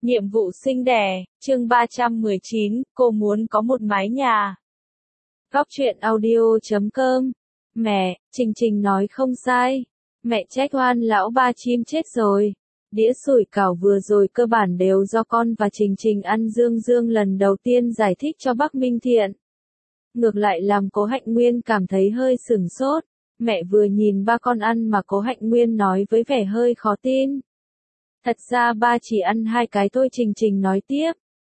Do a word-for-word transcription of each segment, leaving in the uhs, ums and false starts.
Nhiệm vụ sinh đẻ, chương ba trăm mười chín, cô muốn có một mái nhà. Góc truyện audio chấm com. Mẹ, Trình Trình nói không sai. Mẹ trách oan lão ba chim chết rồi. Đĩa sủi cảo vừa rồi cơ bản đều do con và Trình Trình ăn. Dương Dương lần đầu tiên giải thích cho Bắc Minh Thiện. Ngược lại làm Cố Hạnh Nguyên cảm thấy hơi sửng sốt. Mẹ vừa nhìn ba con ăn mà Cố Hạnh Nguyên nói với vẻ hơi khó tin. Thật ra ba chỉ ăn hai cái thôi. Trình Trình nói tiếp.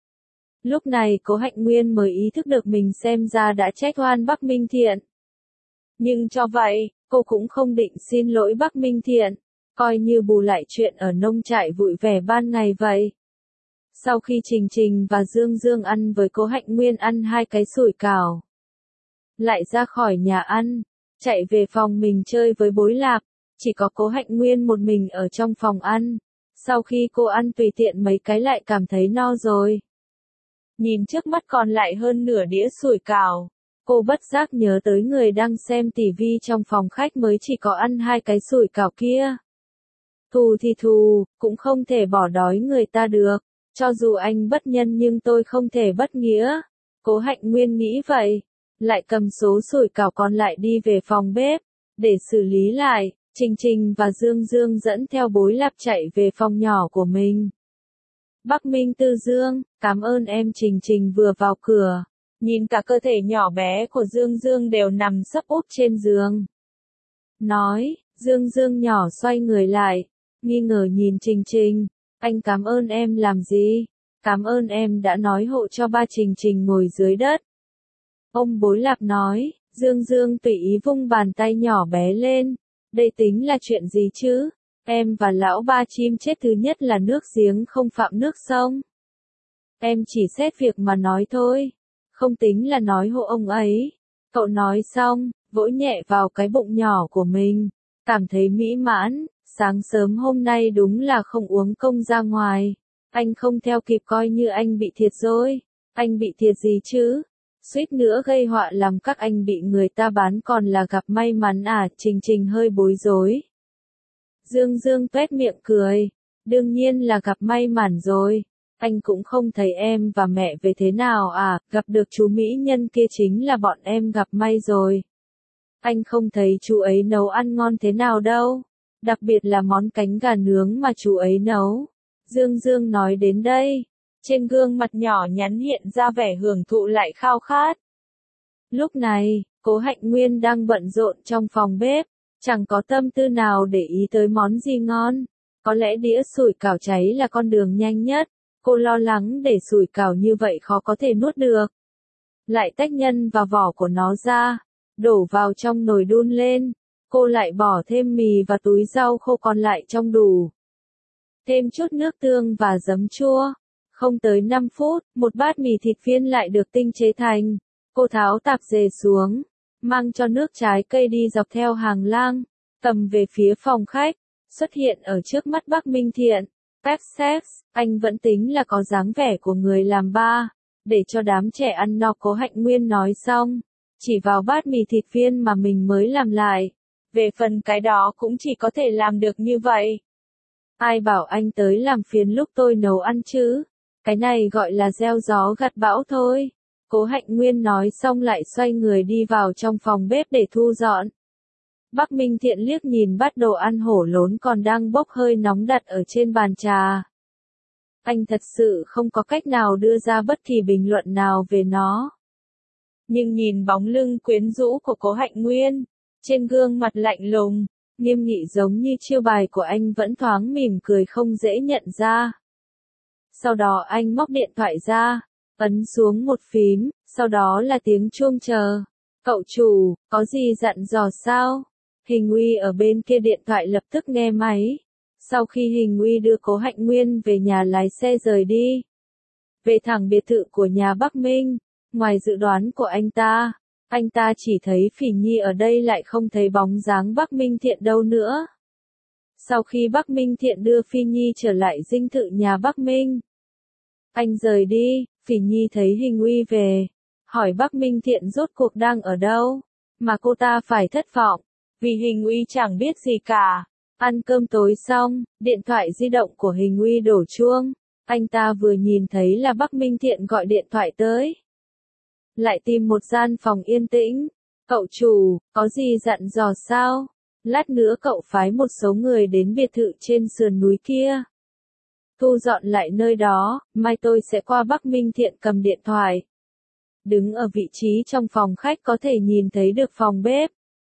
Lúc này Cố Hạnh Nguyên mới ý thức được mình xem ra đã trách oan Bắc Minh Thiện. Nhưng cho vậy, cô cũng không định xin lỗi Bắc Minh Thiện, coi như bù lại chuyện ở nông trại vui vẻ ban ngày vậy. Sau khi Trình Trình và Dương Dương ăn với Cố Hạnh Nguyên ăn hai cái sủi cảo, lại ra khỏi nhà ăn, chạy về phòng mình chơi với Bối Lạp, chỉ có Cố Hạnh Nguyên một mình ở trong phòng ăn. Sau khi cô ăn tùy tiện mấy cái lại cảm thấy no rồi. Nhìn trước mắt còn lại hơn nửa đĩa sủi cảo, cô bất giác nhớ tới người đang xem tivi trong phòng khách mới chỉ có ăn hai cái sủi cảo kia. Thù thì thù, cũng không thể bỏ đói người ta được, cho dù anh bất nhân nhưng tôi không thể bất nghĩa. Cố Hạnh Nguyên nghĩ vậy, lại cầm số sủi cảo còn lại đi về phòng bếp, để xử lý lại. Trình Trình và Dương Dương dẫn theo Bối Lạp chạy về phòng nhỏ của mình. Bắc Minh Tư Dương, cảm ơn em. Trình Trình vừa vào cửa, nhìn cả cơ thể nhỏ bé của Dương Dương đều nằm sấp úp trên giường. Nói, Dương Dương nhỏ xoay người lại, nghi ngờ nhìn Trình Trình, anh cảm ơn em làm gì? Cảm ơn em đã nói hộ cho ba. Trình Trình ngồi dưới đất. Ông Bối Lạp nói, Dương Dương tùy ý vung bàn tay nhỏ bé lên. Đây tính là chuyện gì chứ? Em và lão ba chim chết thứ nhất là nước giếng không phạm nước sông. Em chỉ xét việc mà nói thôi, không tính là nói hộ ông ấy. Cậu nói xong, vỗ nhẹ vào cái bụng nhỏ của mình, cảm thấy mỹ mãn. Sáng sớm hôm nay đúng là không uống công ra ngoài. Anh không theo kịp coi như anh bị thiệt rồi. Anh bị thiệt gì chứ? Suýt nữa gây họa làm các anh bị người ta bán còn là gặp may mắn à? Trình Trình hơi bối rối. Dương Dương tuét miệng cười. Đương nhiên là gặp may mắn rồi. Anh cũng không thấy em và mẹ về thế nào à? Gặp được chú mỹ nhân kia chính là bọn em gặp may rồi. Anh không thấy chú ấy nấu ăn ngon thế nào đâu. Đặc biệt là món cánh gà nướng mà chú ấy nấu. Dương Dương nói đến đây, trên gương mặt nhỏ nhắn hiện ra vẻ hưởng thụ lại khao khát. Lúc này, Cố Hạnh Nguyên đang bận rộn trong phòng bếp, chẳng có tâm tư nào để ý tới món gì ngon. Có lẽ đĩa sủi cảo cháy là con đường nhanh nhất, cô lo lắng để sủi cảo như vậy khó có thể nuốt được. Lại tách nhân và vỏ của nó ra, đổ vào trong nồi đun lên, cô lại bỏ thêm mì và túi rau khô còn lại trong đủ. Thêm chút nước tương và giấm chua. Không tới năm phút, một bát mì thịt viên lại được tinh chế thành. Cô tháo tạp dề xuống, mang cho nước trái cây đi dọc theo hàng lang, cầm về phía phòng khách, xuất hiện ở trước mắt Bắc Minh Thiện. Pep Sex, anh vẫn tính là có dáng vẻ của người làm ba, để cho đám trẻ ăn no. Cố Hạnh Nguyên nói xong, chỉ vào bát mì thịt viên mà mình mới làm lại. Về phần cái đó cũng chỉ có thể làm được như vậy. Ai bảo anh tới làm phiền lúc tôi nấu ăn chứ? Cái này gọi là gieo gió gặt bão thôi. Cố Hạnh Nguyên nói xong lại xoay người đi vào trong phòng bếp để thu dọn. Bắc Minh Thiện liếc nhìn bát đồ ăn hổ lốn còn đang bốc hơi nóng đặt ở trên bàn trà. Anh thật sự không có cách nào đưa ra bất kỳ bình luận nào về nó. Nhưng nhìn bóng lưng quyến rũ của Cố Hạnh Nguyên, trên gương mặt lạnh lùng, nghiêm nghị giống như chiêu bài của anh vẫn thoáng mỉm cười không dễ nhận ra. Sau đó anh móc điện thoại ra, ấn xuống một phím, sau đó là tiếng chuông chờ. Cậu chủ, có gì dặn dò sao? Hình Uy ở bên kia điện thoại lập tức nghe máy. Sau khi Hình Uy đưa Cố Hạnh Nguyên về nhà lái xe rời đi. Về thẳng biệt thự của nhà Bắc Minh, ngoài dự đoán của anh ta, anh ta chỉ thấy Phỉ Nhi ở đây lại không thấy bóng dáng Bắc Minh Thiện đâu nữa. Sau khi Bắc Minh Thiện đưa Phi Nhi trở lại dinh thự nhà Bắc Minh, anh rời đi. Phỉ Nhi thấy Hình Uy về, hỏi Bắc Minh Thiện rốt cuộc đang ở đâu, mà cô ta phải thất vọng, vì Hình Uy chẳng biết gì cả. Ăn cơm tối xong, điện thoại di động của Hình Uy đổ chuông, Anh ta vừa nhìn thấy là Bắc Minh Thiện gọi điện thoại tới. Lại tìm một gian phòng yên tĩnh. Cậu chủ, có gì dặn dò sao? Lát nữa cậu phái một số người đến biệt thự trên sườn núi kia. Thu dọn lại nơi đó, mai tôi sẽ qua Bắc Minh Thiện cầm điện thoại. Đứng ở vị trí trong phòng khách có thể nhìn thấy được phòng bếp.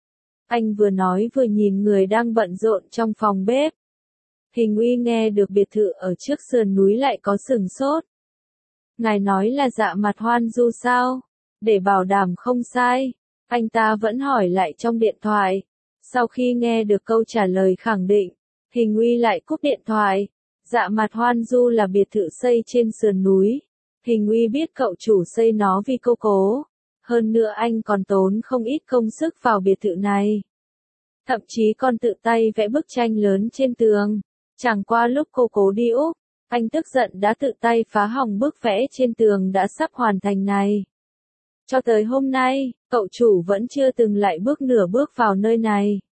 Anh vừa nói vừa nhìn người đang bận rộn trong phòng bếp. Hình Uy nghe được biệt thự ở trước sườn núi lại có sửng sốt. Ngài nói là Dạ Mặt Hoan Du sao? Để bảo đảm không sai, anh ta vẫn hỏi lại trong điện thoại. Sau khi nghe được câu trả lời khẳng định, Hình Uy lại cúp điện thoại. Dạ Mặt Hoan Du là biệt thự xây trên sườn núi. Hình Uy biết cậu chủ xây nó vì cô cố. Hơn nữa anh còn tốn không ít công sức vào biệt thự này. Thậm chí còn tự tay vẽ bức tranh lớn trên tường. Chẳng qua lúc cô cố đi Úc, anh tức giận đã tự tay phá hỏng bức vẽ trên tường đã sắp hoàn thành này. Cho tới hôm nay, cậu chủ vẫn chưa từng lại bước nửa bước vào nơi này.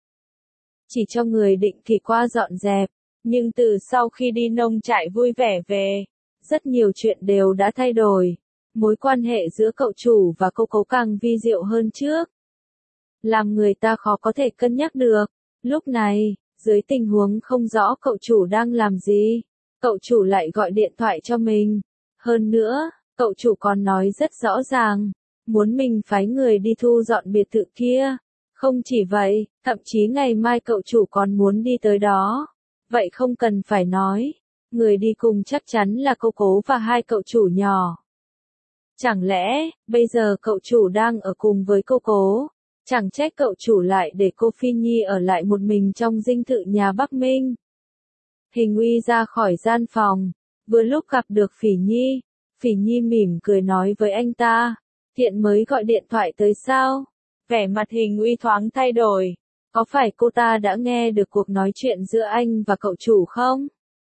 Chỉ cho người định kỳ qua dọn dẹp, nhưng từ sau khi đi nông trại vui vẻ về, rất nhiều chuyện đều đã thay đổi. Mối quan hệ giữa cậu chủ và cô cố càng vi diệu hơn trước. Làm người ta khó có thể cân nhắc được. Lúc này, dưới tình huống không rõ cậu chủ đang làm gì, cậu chủ lại gọi điện thoại cho mình. Hơn nữa, cậu chủ còn nói rất rõ ràng, muốn mình phái người đi thu dọn biệt thự kia. Không chỉ vậy, thậm chí ngày mai cậu chủ còn muốn đi tới đó. Vậy không cần phải nói, người đi cùng chắc chắn là cô cố và hai cậu chủ nhỏ. Chẳng lẽ, bây giờ cậu chủ đang ở cùng với cô cố? Chẳng trách cậu chủ lại để cô Phi Nhi ở lại một mình trong dinh thự nhà Bắc Minh. Hình Uy ra khỏi gian phòng, vừa lúc gặp được Phỉ Nhi. Phỉ Nhi mỉm cười nói với anh ta, Thiện mới gọi điện thoại tới sao? Vẻ mặt Hình Uy thoáng thay đổi. Có phải cô ta đã nghe được cuộc nói chuyện giữa anh và cậu chủ không?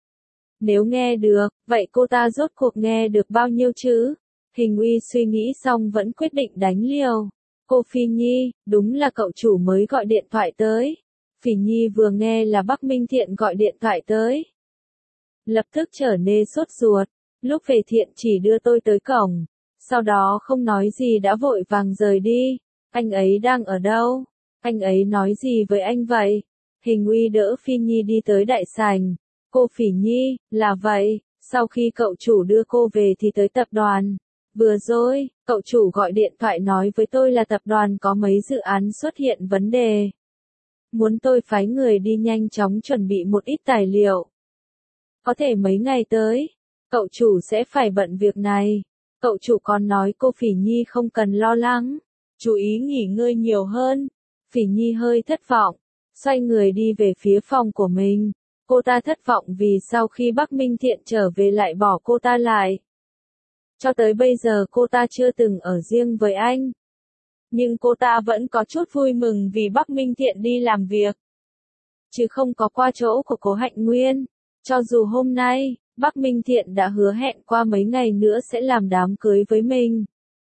Nếu nghe được, vậy cô ta rốt cuộc nghe được bao nhiêu chứ? Hình Uy suy nghĩ xong vẫn quyết định đánh liều. Cô Phi Nhi, đúng là cậu chủ mới gọi điện thoại tới. Phỉ Nhi vừa nghe là Bắc Minh Thiện gọi điện thoại tới. Lập tức trở nên sốt ruột. Lúc về Thiện chỉ đưa tôi tới cổng. Sau đó không nói gì đã vội vàng rời đi. Anh ấy đang ở đâu? Anh ấy nói gì với anh vậy? Hình Uy đỡ Phi Nhi đi tới đại sảnh. Cô Phỉ Nhi, là vậy, sau khi cậu chủ đưa cô về thì tới tập đoàn. Vừa rồi, cậu chủ gọi điện thoại nói với tôi là tập đoàn có mấy dự án xuất hiện vấn đề. Muốn tôi phái người đi nhanh chóng chuẩn bị một ít tài liệu. Có thể mấy ngày tới, cậu chủ sẽ phải bận việc này. Cậu chủ còn nói cô Phỉ Nhi không cần lo lắng, chú ý nghỉ ngơi nhiều hơn. Phỉ Nhi hơi thất vọng, xoay người đi về phía phòng của mình. Cô ta thất vọng vì sau khi Bắc Minh Thiện trở về lại bỏ cô ta lại. Cho tới bây giờ cô ta chưa từng ở riêng với anh. Nhưng cô ta vẫn có chút vui mừng vì Bắc Minh Thiện đi làm việc. Chứ không có qua chỗ của Cố Hạnh Nguyên. Cho dù hôm nay, Bắc Minh Thiện đã hứa hẹn qua mấy ngày nữa sẽ làm đám cưới với mình.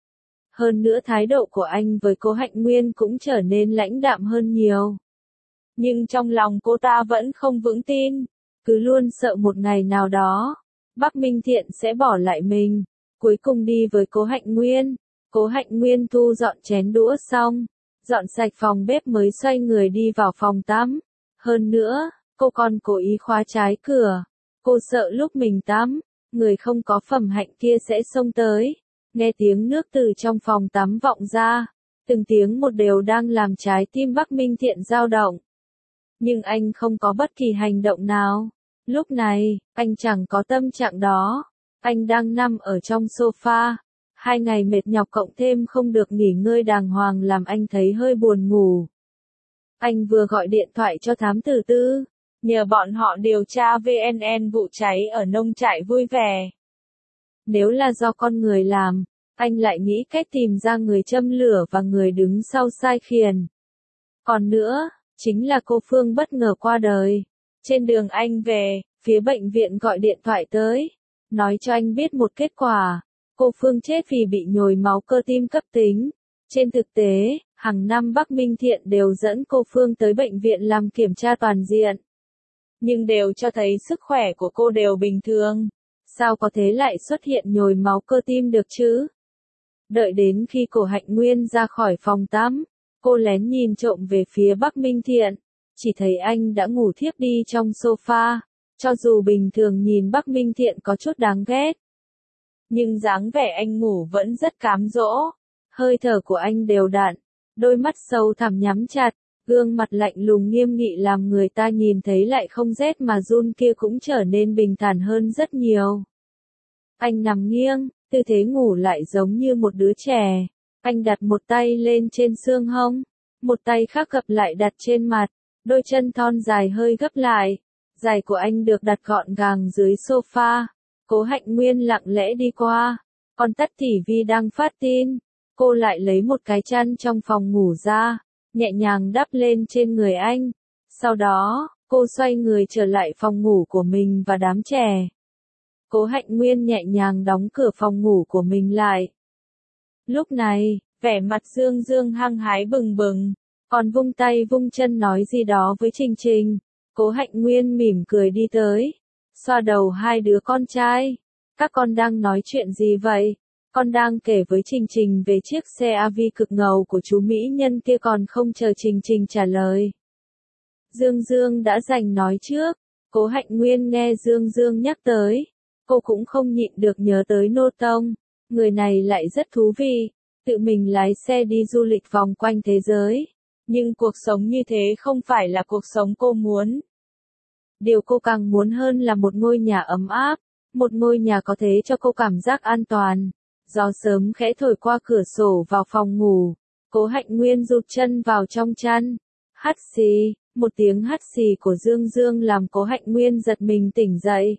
Hơn nữa thái độ của anh với Cố Hạnh Nguyên cũng trở nên lãnh đạm hơn nhiều. Nhưng trong lòng cô ta vẫn không vững tin. Cứ luôn sợ một ngày nào đó, Bắc Minh Thiện sẽ bỏ lại mình. Cuối cùng đi với Cố Hạnh Nguyên. Cố Hạnh Nguyên thu dọn chén đũa xong, dọn sạch phòng bếp mới xoay người đi vào phòng tắm. Hơn nữa, cô còn cố ý khóa trái cửa. Cô sợ lúc mình tắm, người không có phẩm hạnh kia sẽ xông tới. Nghe tiếng nước từ trong phòng tắm vọng ra, từng tiếng một đều đang làm trái tim Bắc Minh Thiện dao động. Nhưng anh không có bất kỳ hành động nào. Lúc này, anh chẳng có tâm trạng đó. Anh đang nằm ở trong sofa. Hai ngày mệt nhọc cộng thêm không được nghỉ ngơi đàng hoàng làm anh thấy hơi buồn ngủ. Anh vừa gọi điện thoại cho thám tử tư, nhờ bọn họ điều tra vê en en vụ cháy ở nông trại vui vẻ. Nếu là do con người làm, anh lại nghĩ cách tìm ra người châm lửa và người đứng sau sai khiển. Còn nữa, chính là cô Phương bất ngờ qua đời. Trên đường anh về, phía bệnh viện gọi điện thoại tới, nói cho anh biết một kết quả. Cô Phương chết vì bị nhồi máu cơ tim cấp tính. Trên thực tế, hàng năm Bắc Minh Thiện đều dẫn cô Phương tới bệnh viện làm kiểm tra toàn diện. Nhưng đều cho thấy sức khỏe của cô đều bình thường. sao có thể lại xuất hiện nhồi máu cơ tim được chứ? Đợi đến khi Cổ Hạnh Nguyên ra khỏi phòng tắm, cô lén nhìn trộm về phía Bắc Minh Thiện, chỉ thấy anh đã ngủ thiếp đi trong sofa, cho dù bình thường nhìn Bắc Minh Thiện có chút đáng ghét. Nhưng dáng vẻ anh ngủ vẫn rất cám dỗ, hơi thở của anh đều đặn, đôi mắt sâu thẳm nhắm chặt, gương mặt lạnh lùng nghiêm nghị làm người ta nhìn thấy lại không rét mà run kia cũng trở nên bình thản hơn rất nhiều. Anh nằm nghiêng, tư thế ngủ lại giống như một đứa trẻ, anh đặt một tay lên trên xương hông, một tay khác gập lại đặt trên mặt, đôi chân thon dài hơi gấp lại, giày của anh được đặt gọn gàng dưới sofa. Cố Hạnh Nguyên lặng lẽ đi qua, còn tắt ti vi đang phát tin, cô lại lấy một cái chăn trong phòng ngủ ra, nhẹ nhàng đắp lên trên người anh. Sau đó, cô xoay người trở lại phòng ngủ của mình và đám trẻ. Cố Hạnh Nguyên nhẹ nhàng đóng cửa phòng ngủ của mình lại. Lúc này, vẻ mặt Dương Dương hăng hái bừng bừng, còn vung tay vung chân nói gì đó với Trình Trình. Cố Hạnh Nguyên mỉm cười đi tới, xoa đầu hai đứa con trai. Các con đang nói chuyện gì vậy? Con đang kể với Trình Trình về chiếc xe a vê cực ngầu của chú mỹ nhân kia còn không chờ Trình Trình trả lời. Dương Dương đã giành nói trước. Cố Hạnh Nguyên nghe Dương Dương nhắc tới, cô cũng không nhịn được nhớ tới Nô Tông. Người này lại rất thú vị, tự mình lái xe đi du lịch vòng quanh thế giới. Nhưng cuộc sống như thế không phải là cuộc sống cô muốn. Điều cô càng muốn hơn là một ngôi nhà ấm áp, một ngôi nhà có thể cho cô cảm giác an toàn. Gió sớm khẽ thổi qua cửa sổ vào phòng ngủ, Cố Hạnh Nguyên rụt chân vào trong chăn. Hắt xì, một tiếng hắt xì của Dương Dương làm Cố Hạnh Nguyên giật mình tỉnh dậy.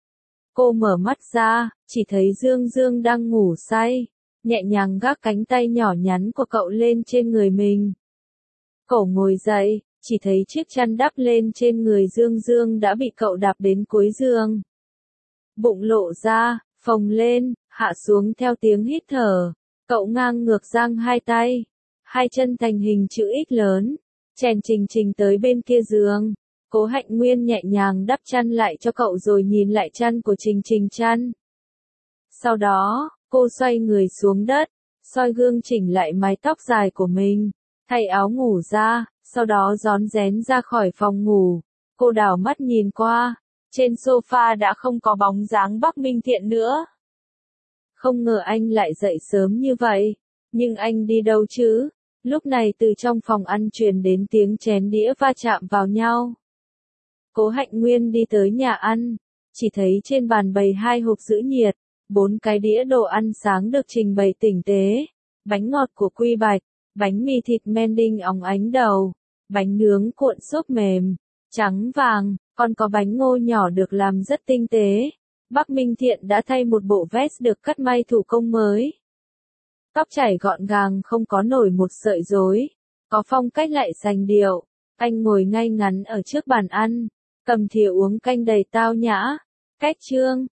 Cô mở mắt ra, chỉ thấy Dương Dương đang ngủ say, nhẹ nhàng gác cánh tay nhỏ nhắn của cậu lên trên người mình. Cậu ngồi dậy, chỉ thấy chiếc chăn đắp lên trên người Dương Dương đã bị cậu đạp đến cuối giường. Bụng lộ ra, phồng lên, hạ xuống theo tiếng hít thở. Cậu ngang ngược giang hai tay, hai chân thành hình chữ X lớn, chèn Trình Trình tới bên kia giường. Cố Hạnh Nguyên nhẹ nhàng đắp chăn lại cho cậu rồi nhìn lại chăn của Trình Trình chăn. Sau đó, cô xoay người xuống đất, soi gương chỉnh lại mái tóc dài của mình, thay áo ngủ ra, sau đó rón rén ra khỏi phòng ngủ. Cô đảo mắt nhìn qua, trên sofa đã không có bóng dáng Bắc Minh Thiện nữa. Không ngờ anh lại dậy sớm như vậy, nhưng anh đi đâu chứ? Lúc này từ trong phòng ăn truyền đến tiếng chén đĩa va chạm vào nhau. Cố Hạnh Nguyên đi tới nhà ăn, chỉ thấy trên bàn bày hai hộp giữ nhiệt, bốn cái đĩa đồ ăn sáng được trình bày tinh tế, bánh ngọt của Quy Bạch, bánh mì thịt men đinh óng ánh đầu, bánh nướng cuộn xốp mềm, trắng vàng, còn có bánh ngô nhỏ được làm rất tinh tế. Bắc Minh Thiện đã thay một bộ vest được cắt may thủ công mới. Tóc chảy gọn gàng không có nổi một sợi rối, có phong cách lại sành điệu. Anh ngồi ngay ngắn ở trước bàn ăn, cầm thìa uống canh đầy tao nhã. Cách chương